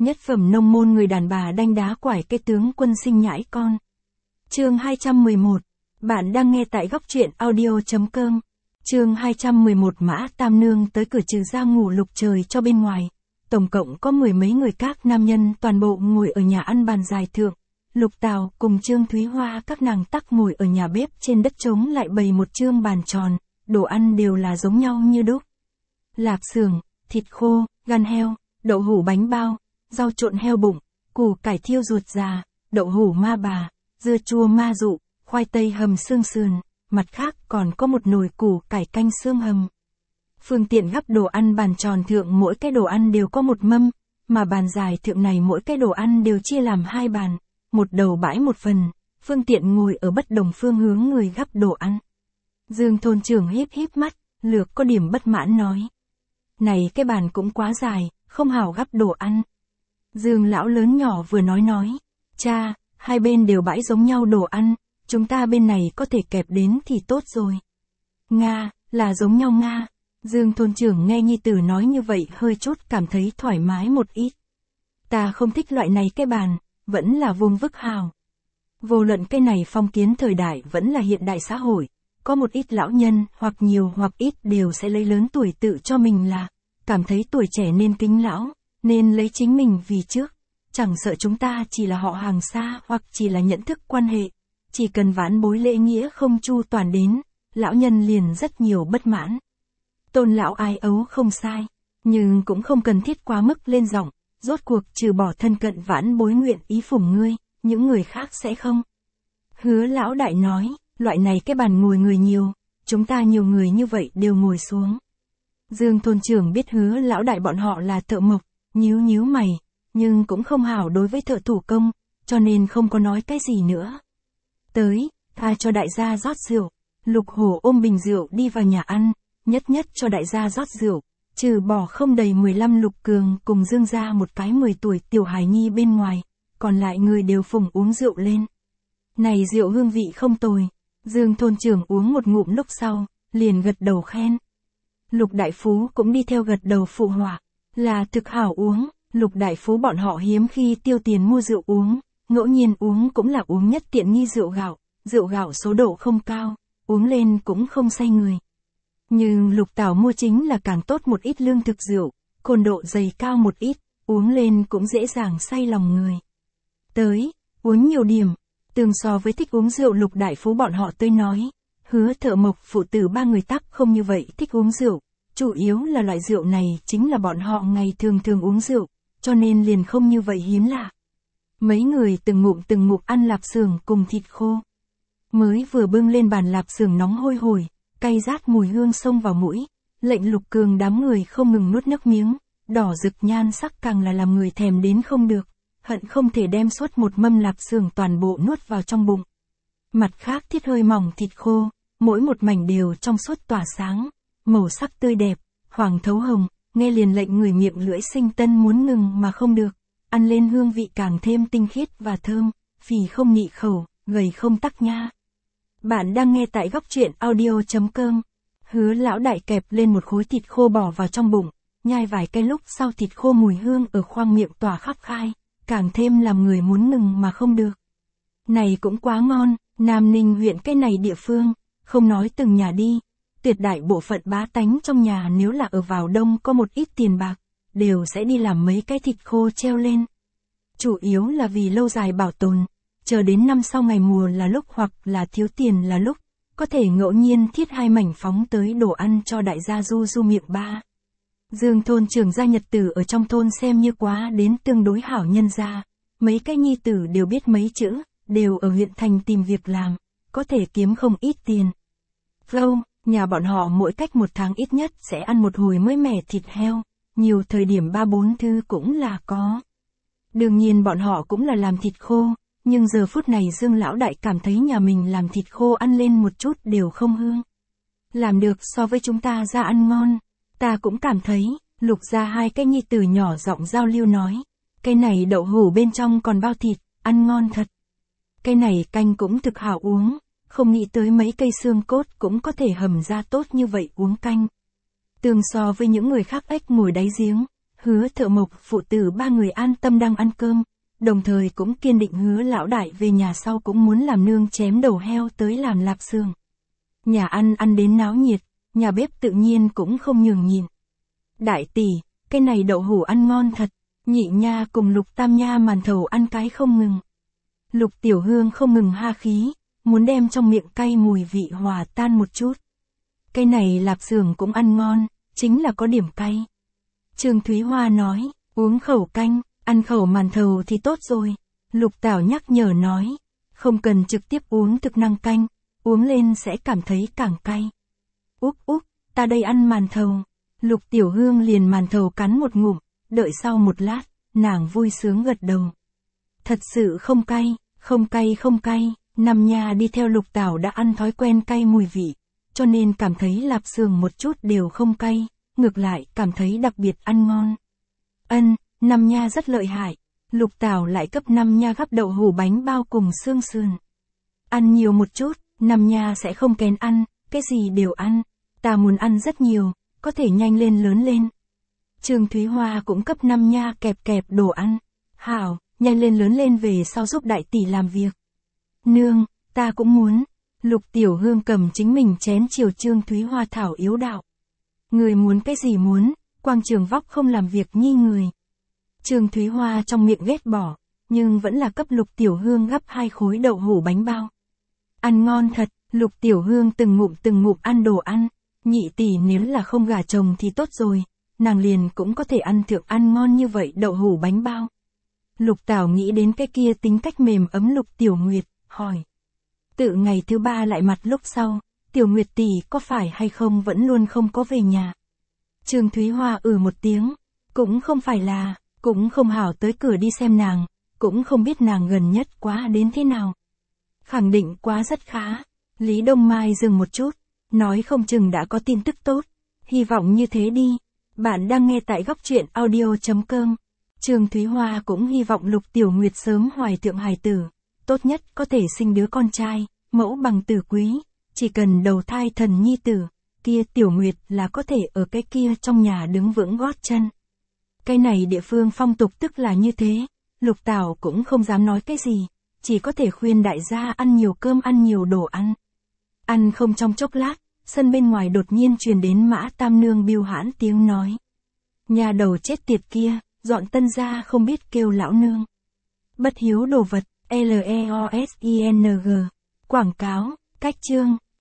Nhất phẩm nông môn người đàn bà đanh đá quải cái tướng quân sinh nhãi con. Chương 211. Bạn đang nghe tại góc truyện audio.com. Chương 211 Mã Tam Nương tới cửa trừ ra ngủ lục trời cho bên ngoài. Tổng cộng có mười mấy người các nam nhân toàn bộ ngồi ở nhà ăn bàn dài thượng. Lục Tào cùng Trương Thúy Hoa các nàng tắc ngồi ở nhà bếp trên đất trống lại bày một chương bàn tròn, đồ ăn đều là giống nhau như đúc. Lạp xưởng, thịt khô, gan heo, đậu hũ bánh bao, rau trộn heo bụng, củ cải thiêu ruột già, đậu hũ ma bà, dưa chua ma dụ, khoai tây hầm xương sườn, mặt khác còn có một nồi củ cải canh xương hầm. Phương tiện gắp đồ ăn bàn tròn thượng mỗi cái đồ ăn đều có một mâm, mà bàn dài thượng này mỗi cái đồ ăn đều chia làm hai bàn, một đầu bãi một phần, phương tiện ngồi ở bất đồng phương hướng người gắp đồ ăn. Dương thôn trưởng híp híp mắt, lược có điểm bất mãn nói. Này cái bàn cũng quá dài, không hảo gắp đồ ăn. Dương lão lớn nhỏ vừa nói. Cha, hai bên đều bãi giống nhau đồ ăn, chúng ta bên này có thể kẹp đến thì tốt rồi. Nga, là giống nhau Nga. Dương thôn trưởng nghe nhi tử nói như vậy hơi chút cảm thấy thoải mái một ít. Ta không thích loại này cái bàn, vẫn là vuông vức hào. Vô luận cái này phong kiến thời đại vẫn là hiện đại xã hội, có một ít lão nhân hoặc nhiều hoặc ít đều sẽ lấy lớn tuổi tự cho mình là, cảm thấy tuổi trẻ nên kính lão, nên lấy chính mình vì trước. Chẳng sợ chúng ta chỉ là họ hàng xa hoặc chỉ là nhận thức quan hệ, chỉ cần vãn bối lễ nghĩa không chu toàn đến, lão nhân liền rất nhiều bất mãn. Tôn lão ai ấu không sai, nhưng cũng không cần thiết quá mức lên giọng, rốt cuộc trừ bỏ thân cận vãn bối nguyện ý phụng ngươi, những người khác sẽ không. Hứa lão đại nói, loại này cái bàn ngồi người nhiều, chúng ta nhiều người như vậy đều ngồi xuống. Dương thôn trưởng biết hứa lão đại bọn họ là thợ mộc, nhíu mày, nhưng cũng không hảo đối với thợ thủ công, cho nên không có nói cái gì nữa. Tới, tha cho đại gia rót rượu, Lục Hổ ôm bình rượu đi vào nhà ăn, nhất cho đại gia rót rượu, trừ bỏ không đầy 15 Lục Cường cùng Dương gia một cái 10 tuổi tiểu hài nhi bên ngoài, còn lại người đều phùng uống rượu lên. Này rượu hương vị không tồi, Dương thôn trưởng uống một ngụm lúc sau, liền gật đầu khen. Lục đại phú cũng đi theo gật đầu phụ họa, là thực hảo uống. Lục đại phú bọn họ hiếm khi tiêu tiền mua rượu uống, ngẫu nhiên uống cũng là uống nhất tiện nghi rượu gạo số độ không cao, uống lên cũng không say người. Nhưng Lục Tảo mua chính là càng tốt một ít lương thực rượu, cồn độ dày cao một ít, uống lên cũng dễ dàng say lòng người. Tới, uống nhiều điểm, tương so với thích uống rượu Lục đại phú bọn họ tới nói, hứa thợ mộc phụ tử ba người tắc không như vậy thích uống rượu, chủ yếu là loại rượu này chính là bọn họ ngày thường uống rượu, cho nên liền không như vậy hiếm lạ. Mấy người từng ngụm ăn lạp xưởng cùng thịt khô. Mới vừa bưng lên bàn lạp xưởng nóng hôi hổi, cay rát mùi hương xông vào mũi, lệnh Lục Cường đám người không ngừng nuốt nước miếng, đỏ rực nhan sắc càng là làm người thèm đến không được, hận không thể đem suốt một mâm lạp xưởng toàn bộ nuốt vào trong bụng. Mặt khác thiết hơi mỏng thịt khô, mỗi một mảnh đều trong suốt tỏa sáng, màu sắc tươi đẹp, hoàng thấu hồng, nghe liền lệnh người miệng lưỡi sinh tân muốn ngừng mà không được, ăn lên hương vị càng thêm tinh khiết và thơm, phì không nị khẩu, gầy không tắc nha. Bạn đang nghe tại góc truyện audio.com. Hứa lão đại kẹp lên một khối thịt khô bỏ vào trong bụng, nhai vài cái lúc sau thịt khô mùi hương ở khoang miệng tỏa khắp khai, càng thêm làm người muốn ngừng mà không được. Này cũng quá ngon, Nam Ninh huyện cái này địa phương, không nói từng nhà đi, tuyệt đại bộ phận bá tánh trong nhà nếu là ở vào đông có một ít tiền bạc, đều sẽ đi làm mấy cái thịt khô treo lên. Chủ yếu là vì lâu dài bảo tồn, chờ đến năm sau ngày mùa là lúc hoặc là thiếu tiền là lúc, có thể ngẫu nhiên thiết hai mảnh phóng tới đồ ăn cho đại gia du miệng ba. Dương thôn trưởng gia nhật tử ở trong thôn xem như quá đến tương đối hảo nhân gia, mấy cái nhi tử đều biết mấy chữ, đều ở huyện thành tìm việc làm, có thể kiếm không ít tiền. Vâng, nhà bọn họ mỗi cách một tháng ít nhất sẽ ăn một hồi mới mẻ thịt heo, nhiều thời điểm 3-4 thứ cũng là có. Đương nhiên bọn họ cũng là làm thịt khô, nhưng giờ phút này Dương lão đại cảm thấy nhà mình làm thịt khô ăn lên một chút đều không hương. Làm được so với chúng ta ra ăn ngon, ta cũng cảm thấy. Lục ra hai cái nhi tử nhỏ giọng giao lưu nói, cái này đậu hũ bên trong còn bao thịt, ăn ngon thật. Cái này canh cũng thực hảo uống, không nghĩ tới mấy cây xương cốt cũng có thể hầm ra tốt như vậy uống canh. Tương so với những người khác ếch ngồi đáy giếng, Hứa Thợ Mộc phụ tử ba người an tâm đang ăn cơm, đồng thời cũng kiên định hứa lão đại về nhà sau cũng muốn làm nương chém đầu heo tới làm lạp xưởng. Nhà ăn đến náo nhiệt, nhà bếp tự nhiên cũng không nhường nhịn. Đại tỷ, cái này đậu hũ ăn ngon thật, Nhị nha cùng Lục Tam nha màn thầu ăn cái không ngừng. Lục Tiểu Hương không ngừng ha khí, muốn đem trong miệng cay mùi vị hòa tan một chút. Cái này lạp xưởng cũng ăn ngon, chính là có điểm cay. Trương Thúy Hoa nói, uống khẩu canh, ăn khẩu màn thầu thì tốt rồi. Lục Tảo nhắc nhở nói, không cần trực tiếp uống thực năng canh, uống lên sẽ cảm thấy càng cay. Úp, ta đây ăn màn thầu. Lục Tiểu Hương liền màn thầu cắn một ngụm, đợi sau một lát, nàng vui sướng gật đầu. Thật sự không cay, Năm nha đi theo Lục Tảo đã ăn thói quen cay mùi vị, cho nên cảm thấy lạp xưởng một chút đều không cay, ngược lại cảm thấy đặc biệt ăn ngon. Năm nha rất lợi hại, Lục Tảo lại cấp Năm nha gắp đậu hũ bánh bao cùng xương sườn. Ăn nhiều một chút, Năm nha sẽ không kén ăn, cái gì đều ăn, ta muốn ăn rất nhiều, có thể nhanh lên lớn lên. Trương Thúy Hoa cũng cấp Năm nha kẹp đồ ăn. Hảo, nhanh lên lớn lên về sau giúp đại tỷ làm việc. Nương, ta cũng muốn. Lục Tiểu Hương cầm chính mình chén chiều Trương Thúy Hoa thảo yếu đạo. Người muốn cái gì muốn, Quang Trường Vóc không làm việc nhi người. Trương Thúy Hoa trong miệng ghét bỏ, nhưng vẫn là cấp Lục Tiểu Hương gắp 2 khối đậu hũ bánh bao. Ăn ngon thật, Lục Tiểu Hương từng ngụm ăn đồ ăn. Nhị tỷ nếu là không gả chồng thì tốt rồi, nàng liền cũng có thể ăn thượng ăn ngon như vậy đậu hũ bánh bao. Lục Tảo nghĩ đến cái kia tính cách mềm ấm Lục Tiểu Nguyệt, hỏi. Tự ngày thứ 3 lại mặt lúc sau, Tiểu Nguyệt tỷ có phải hay không vẫn luôn không có về nhà. Trương Thúy Hoa một tiếng, cũng không phải là, cũng không hảo tới cửa đi xem nàng, cũng không biết nàng gần nhất quá đến thế nào. Khẳng định quá rất khá. Lý Đông Mai dừng một chút, nói không chừng đã có tin tức tốt, hy vọng như thế đi. Bạn đang nghe tại góc truyện audio.com. Trương Thúy Hoa cũng hy vọng Lục Tiểu Nguyệt sớm hoài thượng hài tử, tốt nhất có thể sinh đứa con trai, mẫu bằng tử quý, chỉ cần đầu thai thần nhi tử, kia Tiểu Nguyệt là có thể ở cái kia trong nhà đứng vững gót chân. Cái này địa phương phong tục tức là như thế, Lục Tảo cũng không dám nói cái gì, chỉ có thể khuyên đại gia ăn nhiều cơm ăn nhiều đồ ăn. Ăn không trong chốc lát, sân bên ngoài đột nhiên truyền đến Mã Tam Nương biêu hãn tiếng nói. Nhà đầu chết tiệt kia, dọn tân ra không biết kêu lão nương. Bất hiếu đồ vật, LEOSING. Quảng cáo, cách chương.